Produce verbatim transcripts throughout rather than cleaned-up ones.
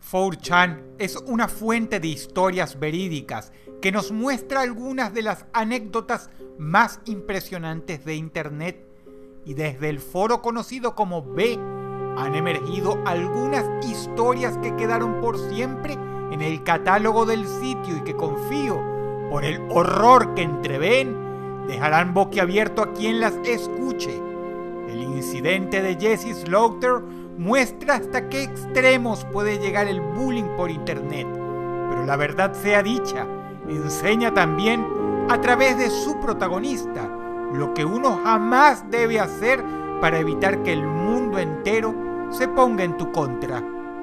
cuatro chan es una fuente de historias verídicas que nos muestra algunas de las anécdotas más impresionantes de Internet, y desde el foro conocido como B han emergido algunas historias que quedaron por siempre en el catálogo del sitio y que confío, por el horror que entreven, dejarán boquiabierto a quien las escuche. El incidente de Jessie Slaughter muestra hasta qué extremos puede llegar el bullying por internet, pero la verdad sea dicha, enseña también a través de su protagonista lo que uno jamás debe hacer para evitar que el mundo entero se ponga en tu contra.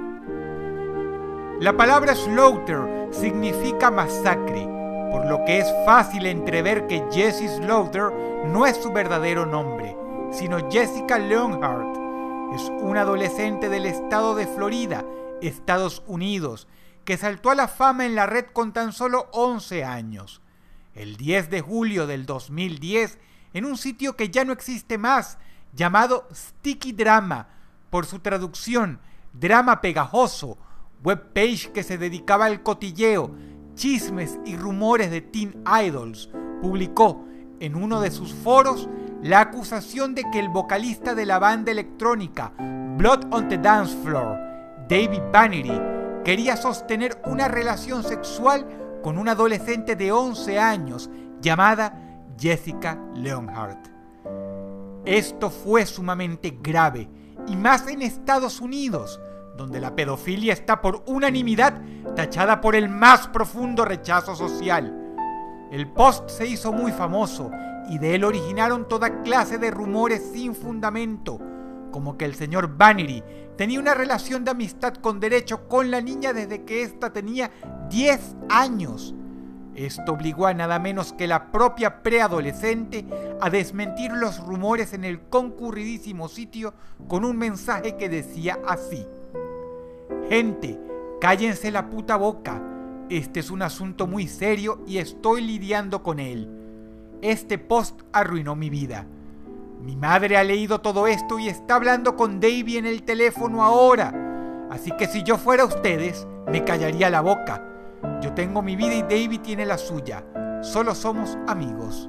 La palabra Slaughter significa masacre, por lo que es fácil entrever que Jessie Slaughter no es su verdadero nombre, sino Jessica Leonhardt. Es una adolescente del estado de Florida, Estados Unidos, que saltó a la fama en la red con tan solo once años. El diez de julio del dos mil diez, en un sitio que ya no existe más, llamado Sticky Drama, por su traducción, drama pegajoso, webpage que se dedicaba al cotilleo, chismes y rumores de teen idols, publicó en uno de sus foros la acusación de que el vocalista de la banda electrónica Blood on the Dance Floor, David Bannery, quería sostener una relación sexual con una adolescente de once años llamada Jessica Leonhardt. Esto fue sumamente grave, y más en Estados Unidos, donde la pedofilia está por unanimidad tachada por el más profundo rechazo social. El post se hizo muy famoso y de él originaron toda clase de rumores sin fundamento, como que el señor Bannery tenía una relación de amistad con derecho con la niña desde que ésta tenía diez años. Esto obligó a nada menos que la propia preadolescente a desmentir los rumores en el concurridísimo sitio con un mensaje que decía así: gente, cállense la puta boca. Este es un asunto muy serio y estoy lidiando con él. Este post arruinó mi vida. Mi madre ha leído todo esto y está hablando con Davey en el teléfono ahora. Así que si yo fuera ustedes, me callaría la boca. Yo tengo mi vida y Davey tiene la suya. Solo somos amigos.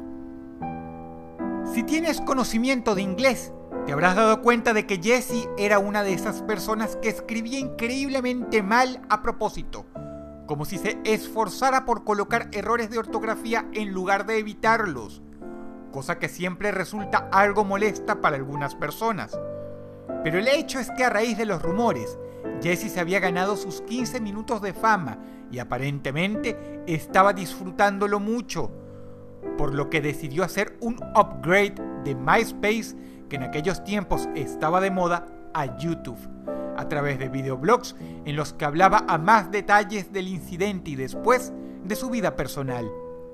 Si tienes conocimiento de inglés, te habrás dado cuenta de que Jessie era una de esas personas que escribía increíblemente mal a propósito, como si se esforzara por colocar errores de ortografía en lugar de evitarlos, cosa que siempre resulta algo molesta para algunas personas. Pero el hecho es que a raíz de los rumores, Jessie se había ganado sus quince minutos de fama y aparentemente estaba disfrutándolo mucho, por lo que decidió hacer un upgrade de MySpace, que en aquellos tiempos estaba de moda, a YouTube, a través de videoblogs en los que hablaba a más detalles del incidente y después de su vida personal.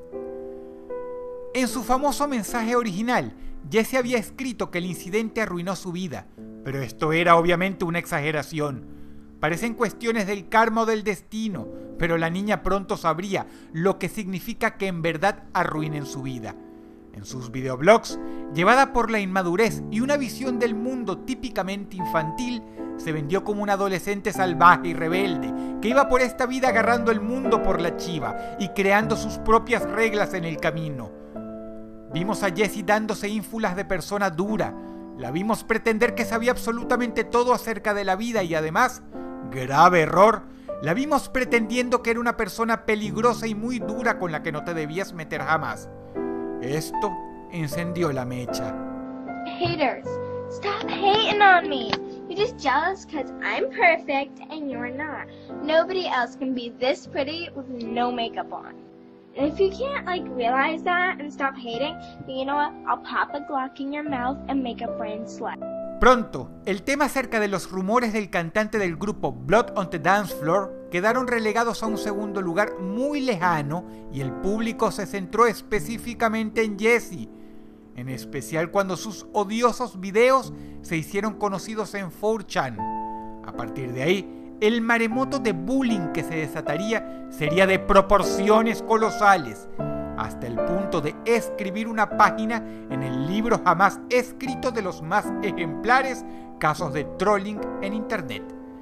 En su famoso mensaje original, Jessie había escrito que el incidente arruinó su vida, pero esto era obviamente una exageración. Parecen cuestiones del karma o del destino, pero la niña pronto sabría lo que significa que en verdad arruinen su vida. En sus videoblogs, llevada por la inmadurez y una visión del mundo típicamente infantil, se vendió como una adolescente salvaje y rebelde, que iba por esta vida agarrando el mundo por la chiva y creando sus propias reglas en el camino. Vimos a Jessie dándose ínfulas de persona dura, la vimos pretender que sabía absolutamente todo acerca de la vida y además, grave error, la vimos pretendiendo que era una persona peligrosa y muy dura con la que no te debías meter jamás. Esto encendió la mecha. Haters, stop hating on me. You're just jealous because I'm perfect and you're not. Nobody else can be this pretty with no makeup on. And if you can't like realize that and stop hating, then you know what? I'll pop a Glock in your mouth and make a brain slut. Pronto, el tema acerca de los rumores del cantante del grupo Blood on the Dance Floor quedaron relegados a un segundo lugar muy lejano y el público se centró específicamente en Jessie, en especial cuando sus odiosos videos se hicieron conocidos en cuatro chan. A partir de ahí, el maremoto de bullying que se desataría sería de proporciones colosales, hasta el punto de escribir una página en el libro jamás escrito de los más ejemplares casos de trolling en internet.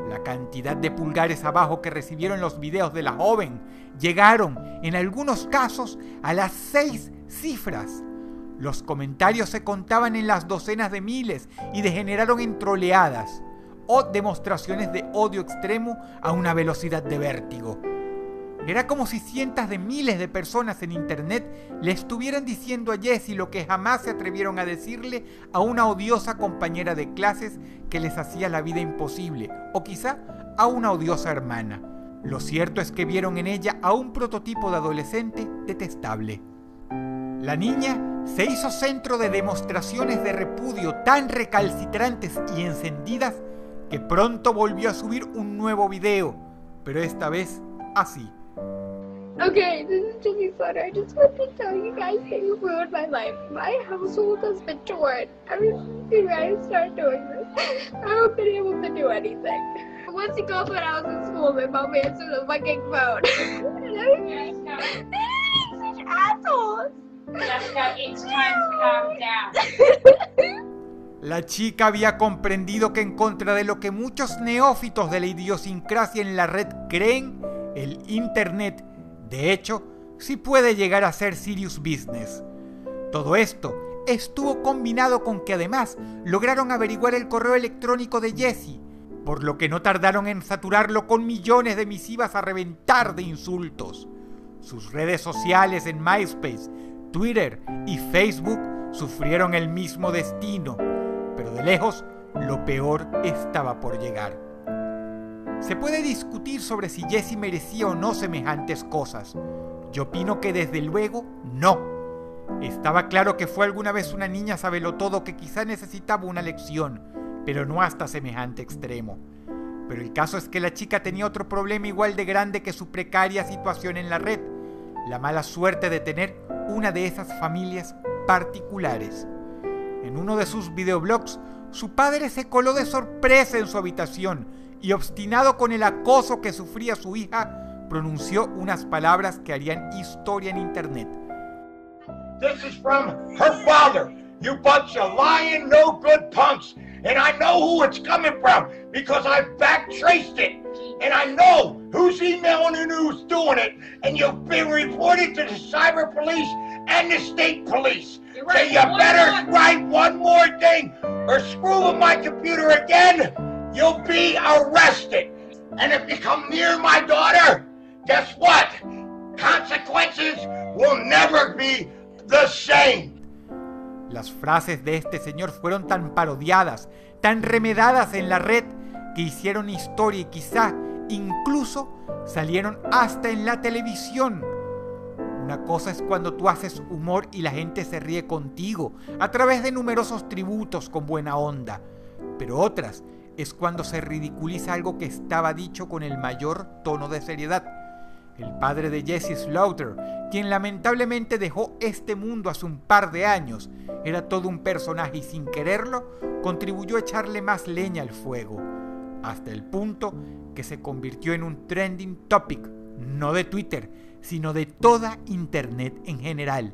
La cantidad de pulgares abajo que recibieron los videos de la joven llegaron, en algunos casos, a las seis cifras. Los comentarios se contaban en las docenas de miles y degeneraron en troleadas o demostraciones de odio extremo a una velocidad de vértigo. Era como si cientos de miles de personas en internet le estuvieran diciendo a Jessie lo que jamás se atrevieron a decirle a una odiosa compañera de clases que les hacía la vida imposible, o quizá a una odiosa hermana. Lo cierto es que vieron en ella a un prototipo de adolescente detestable. La niña se hizo centro de demostraciones de repudio tan recalcitrantes y encendidas que pronto volvió a subir un nuevo video, pero esta vez así. Okay, this is Jessie Slaughter. I just want to tell you guys that you ruined my life. My household has been torn ever since you guys started doing this. I haven't been able to do anything. Once you go when I was in school, my mom answered the fucking phone. And I was such assholes. Jessica, it's time to calm down. La chica había comprendido que en contra de lo que muchos neófitos de la idiosincrasia en la red creen, el internet, de hecho, sí puede llegar a ser serious business. Todo esto estuvo combinado con que además lograron averiguar el correo electrónico de Jessie, por lo que no tardaron en saturarlo con millones de misivas a reventar de insultos. Sus redes sociales en MySpace, Twitter y Facebook sufrieron el mismo destino, pero de lejos lo peor estaba por llegar. Se puede discutir sobre si Jessie merecía o no semejantes cosas. Yo opino que desde luego no. Estaba claro que fue alguna vez una niña sabelotodo que quizá necesitaba una lección, pero no hasta semejante extremo. Pero el caso es que la chica tenía otro problema igual de grande que su precaria situación en la red: la mala suerte de tener una de esas familias particulares. En uno de sus videoblogs, su padre se coló de sorpresa en su habitación y, obstinado con el acoso que sufría su hija, pronunció unas palabras que harían historia en internet. This is from her father, you bunch of lying, no good punks. And I know who it's coming from because I've back traced it. And I know who's emailing and who's doing it. And you've been reported to the cyber police and the state police. So you better write one more thing or screw with my computer again. You'll be arrested. And if you come near my daughter, guess what? Consequences will never be the same. Las frases de este señor fueron tan parodiadas, tan remedadas en la red, que hicieron historia y quizá incluso salieron hasta en la televisión. Una cosa es cuando tú haces humor y la gente se ríe contigo a través de numerosos tributos con buena onda, pero otras es cuando se ridiculiza algo que estaba dicho con el mayor tono de seriedad. El padre de Jessie Slaughter, quien lamentablemente dejó este mundo hace un par de años, era todo un personaje y sin quererlo contribuyó a echarle más leña al fuego, hasta el punto que se convirtió en un trending topic, no de Twitter, sino de toda internet en general.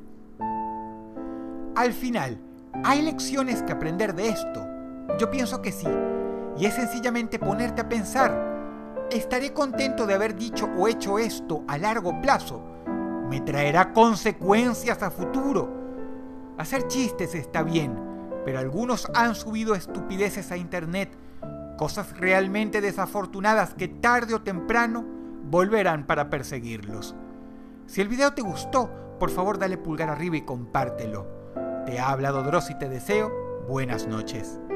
Al final, ¿hay lecciones que aprender de esto? Yo pienso que sí, y es sencillamente ponerte a pensar: ¿estaré contento de haber dicho o hecho esto a largo plazo? ¿Me traerá consecuencias a futuro? Hacer chistes está bien, pero algunos han subido estupideces a internet, cosas realmente desafortunadas que tarde o temprano volverán para perseguirlos. Si el video te gustó, por favor dale pulgar arriba y compártelo. Te ha hablado Dross y te deseo buenas noches.